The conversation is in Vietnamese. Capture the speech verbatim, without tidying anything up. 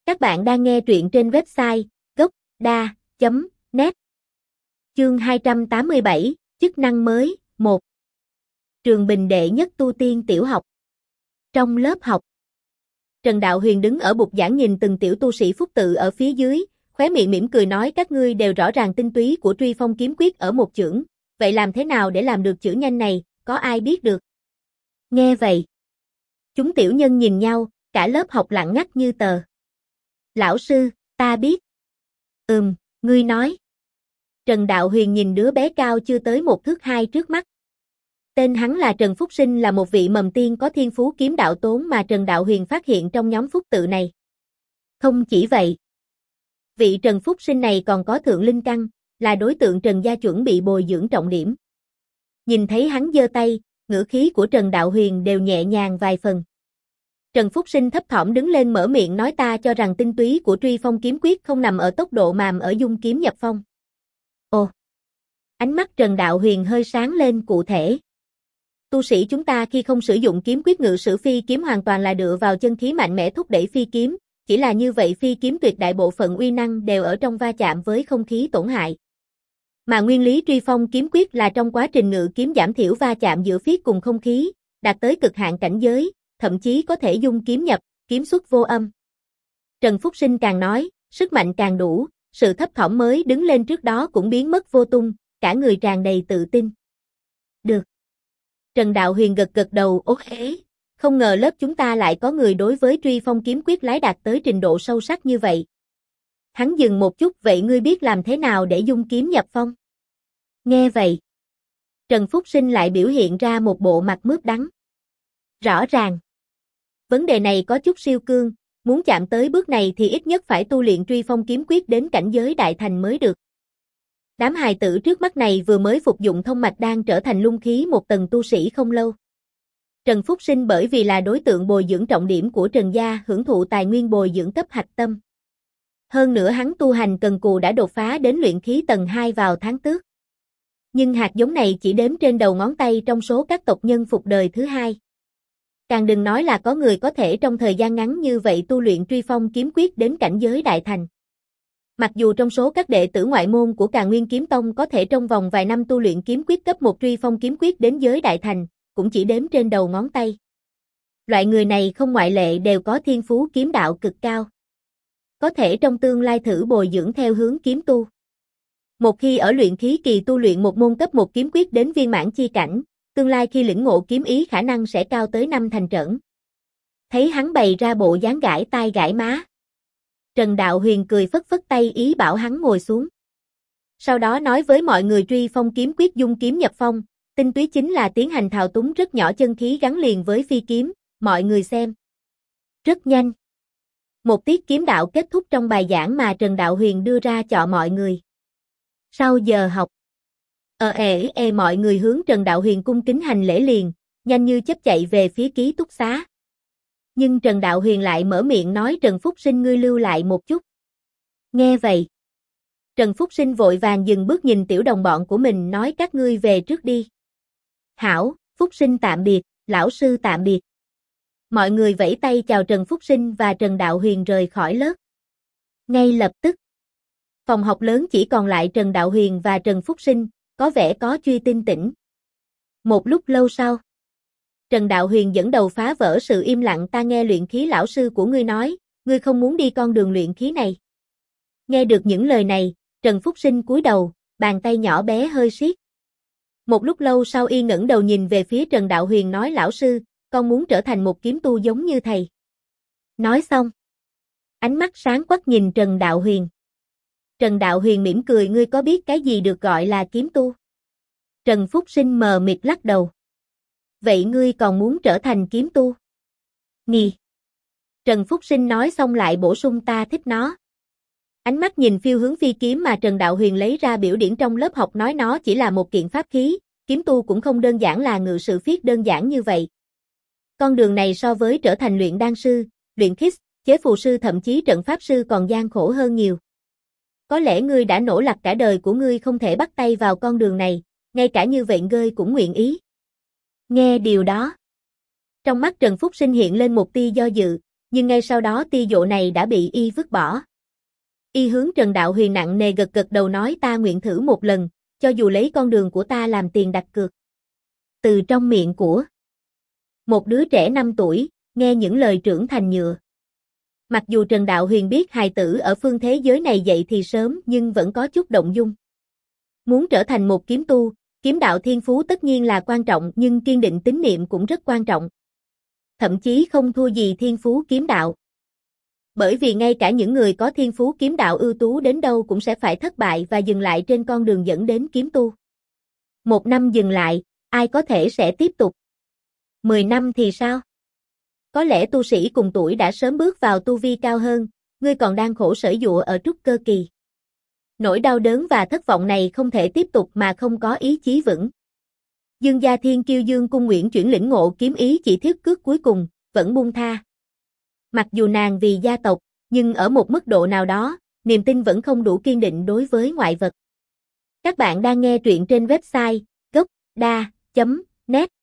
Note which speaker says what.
Speaker 1: Các bạn đang nghe truyện trên website gốc.da chấm net. Chương hai trăm tám mươi bảy, chức năng mới, một. Trường Bình đệ nhất tu tiên tiểu học. Trong lớp học, Trần Đạo Huyền đứng ở bục giảng nhìn từng tiểu tu sĩ phúc tự ở phía dưới, khóe miệng mỉm cười nói các ngươi đều rõ ràng tinh túy của Truy Phong kiếm quyết ở một chưởng, vậy làm thế nào để làm được chữ nhanh này, có ai biết được? Nghe vậy, chúng tiểu nhân nhìn nhau, cả lớp học lặng ngắt như tờ. Lão sư, ta biết. Ừm, ngươi nói. Trần Đạo Huyền nhìn đứa bé cao chưa tới một thước hai trước mắt. Tên hắn là Trần Phúc Sinh, là một vị mầm tiên có thiên phú kiếm đạo tốn mà Trần Đạo Huyền phát hiện trong nhóm phúc tự này. Không chỉ vậy, vị Trần Phúc Sinh này còn có thượng linh căn, là đối tượng Trần gia chuẩn bị bồi dưỡng trọng điểm. Nhìn thấy hắn giơ tay, ngữ khí của Trần Đạo Huyền đều nhẹ nhàng vài phần. Trần Phúc Sinh thấp thỏm đứng lên mở miệng nói ta cho rằng tinh túy của Truy Phong kiếm quyết không nằm ở tốc độ mà ở dung kiếm nhập phong. Ồ! Ánh mắt Trần Đạo Huyền hơi sáng lên cụ thể. Tu sĩ chúng ta khi không sử dụng kiếm quyết ngự sử phi kiếm hoàn toàn là dựa vào chân khí mạnh mẽ thúc đẩy phi kiếm, chỉ là như vậy phi kiếm tuyệt đại bộ phận uy năng đều ở trong va chạm với không khí tổn hại. Mà nguyên lý Truy Phong kiếm quyết là trong quá trình ngự kiếm giảm thiểu va chạm giữa phiết cùng không khí, đạt tới cực hạn cảnh giới, thậm chí có thể dung kiếm nhập, kiếm xuất vô âm. Trần Phúc Sinh càng nói, sức mạnh càng đủ, sự thấp thỏm mới đứng lên trước đó cũng biến mất vô tung, cả người tràn đầy tự tin. Được. Trần Đạo Huyền gật gật đầu, ố hế, không ngờ lớp chúng ta lại có người đối với Truy Phong kiếm quyết lái đạt tới trình độ sâu sắc như vậy. Hắn dừng một chút, vậy ngươi biết làm thế nào để dung kiếm nhập phong? Nghe vậy, Trần Phúc Sinh lại biểu hiện ra một bộ mặt mướp đắng. Rõ ràng, vấn đề này có chút siêu cương, muốn chạm tới bước này thì ít nhất phải tu luyện Truy Phong kiếm quyết đến cảnh giới đại thành mới được. Đám hài tử trước mắt này vừa mới phục dụng thông mạch đan trở thành lung khí một tầng tu sĩ không lâu. Trần Phúc Sinh bởi vì là đối tượng bồi dưỡng trọng điểm của Trần gia, hưởng thụ tài nguyên bồi dưỡng cấp hạch tâm. Hơn nữa hắn tu hành cần cù đã đột phá đến luyện khí tầng hai vào tháng Tước. Nhưng hạt giống này chỉ đếm trên đầu ngón tay trong số các tộc nhân phục đời thứ hai. Càng đừng nói là có người có thể trong thời gian ngắn như vậy tu luyện Truy Phong kiếm quyết đến cảnh giới đại thành. Mặc dù trong số các đệ tử ngoại môn của Càn Nguyên Kiếm Tông có thể trong vòng vài năm tu luyện kiếm quyết cấp một Truy Phong kiếm quyết đến giới đại thành, cũng chỉ đếm trên đầu ngón tay. Loại người này không ngoại lệ đều có thiên phú kiếm đạo cực cao. Có thể trong tương lai thử bồi dưỡng theo hướng kiếm tu. Một khi ở luyện khí kỳ tu luyện một môn cấp một kiếm quyết đến viên mãn chi cảnh, tương lai khi lĩnh ngộ kiếm ý khả năng sẽ cao tới năm thành trởn. Thấy hắn bày ra bộ dáng gãi tai gãi má, Trần Đạo Huyền cười phất phất tay ý bảo hắn ngồi xuống. Sau đó nói với mọi người Truy Phong kiếm quyết dung kiếm nhập phong, tinh túy chính là tiến hành thao túng rất nhỏ chân khí gắn liền với phi kiếm, mọi người xem. Rất nhanh. Một tiết kiếm đạo kết thúc trong bài giảng mà Trần Đạo Huyền đưa ra cho mọi người. Sau giờ học, Ờ ê ê mọi người hướng Trần Đạo Huyền cung kính hành lễ liền, nhanh như chớp chạy về phía ký túc xá. Nhưng Trần Đạo Huyền lại mở miệng nói Trần Phúc Sinh ngươi lưu lại một chút. Nghe vậy, Trần Phúc Sinh vội vàng dừng bước nhìn tiểu đồng bọn của mình nói các ngươi về trước đi. Hảo, Phúc Sinh tạm biệt, lão sư tạm biệt. Mọi người vẫy tay chào Trần Phúc Sinh và Trần Đạo Huyền rời khỏi lớp. Ngay lập tức, phòng học lớn chỉ còn lại Trần Đạo Huyền và Trần Phúc Sinh, có vẻ có truy tin tĩnh. Một lúc lâu sau, Trần Đạo Huyền dẫn đầu phá vỡ sự im lặng ta nghe luyện khí lão sư của ngươi nói, ngươi không muốn đi con đường luyện khí này. Nghe được những lời này, Trần Phúc Sinh cúi đầu, bàn tay nhỏ bé hơi siết. Một lúc lâu sau y ngẩng đầu nhìn về phía Trần Đạo Huyền nói lão sư, con muốn trở thành một kiếm tu giống như thầy. Nói xong, ánh mắt sáng quắc nhìn Trần Đạo Huyền. Trần Đạo Huyền mỉm cười ngươi có biết cái gì được gọi là kiếm tu? Trần Phúc Sinh mờ mịt lắc đầu. Vậy ngươi còn muốn trở thành kiếm tu? Nghi. Trần Phúc Sinh nói xong lại bổ sung ta thích nó. Ánh mắt nhìn phiêu hướng phi kiếm mà Trần Đạo Huyền lấy ra biểu điển trong lớp học nói nó chỉ là một kiện pháp khí, kiếm tu cũng không đơn giản là ngự sự phiết đơn giản như vậy. Con đường này so với trở thành luyện đan sư, luyện khí, chế phù sư thậm chí trận pháp sư còn gian khổ hơn nhiều. Có lẽ ngươi đã nỗ lực cả đời của ngươi không thể bắt tay vào con đường này, ngay cả như vậy ngươi cũng nguyện ý. Nghe điều đó, trong mắt Trần Phúc Sinh hiện lên một tia do dự, nhưng ngay sau đó tia dụ này đã bị y vứt bỏ. Y hướng Trần Đạo Huyền nặng nề gật gật đầu nói ta nguyện thử một lần, cho dù lấy con đường của ta làm tiền đặt cược. Từ trong miệng của một đứa trẻ năm tuổi, nghe những lời trưởng thành nhựa. Mặc dù Trần Đạo Huyền biết hài tử ở phương thế giới này dậy thì sớm nhưng vẫn có chút động dung. Muốn trở thành một kiếm tu, kiếm đạo thiên phú tất nhiên là quan trọng nhưng kiên định tín niệm cũng rất quan trọng. Thậm chí không thua gì thiên phú kiếm đạo. Bởi vì ngay cả những người có thiên phú kiếm đạo ưu tú đến đâu cũng sẽ phải thất bại và dừng lại trên con đường dẫn đến kiếm tu. Một năm dừng lại, ai có thể sẽ tiếp tục? Mười năm thì sao? Có lẽ tu sĩ cùng tuổi đã sớm bước vào tu vi cao hơn, ngươi còn đang khổ sở dụa ở trúc cơ kỳ. Nỗi đau đớn và thất vọng này không thể tiếp tục mà không có ý chí vững. Dương Gia Thiên Kiêu Dương Cung Nguyễn chuyển lĩnh ngộ kiếm ý chỉ thiếu cước cuối cùng, vẫn buông tha. Mặc dù nàng vì gia tộc, nhưng ở một mức độ nào đó, niềm tin vẫn không đủ kiên định đối với ngoại vật. Các bạn đang nghe truyện trên website gốc đa chấm net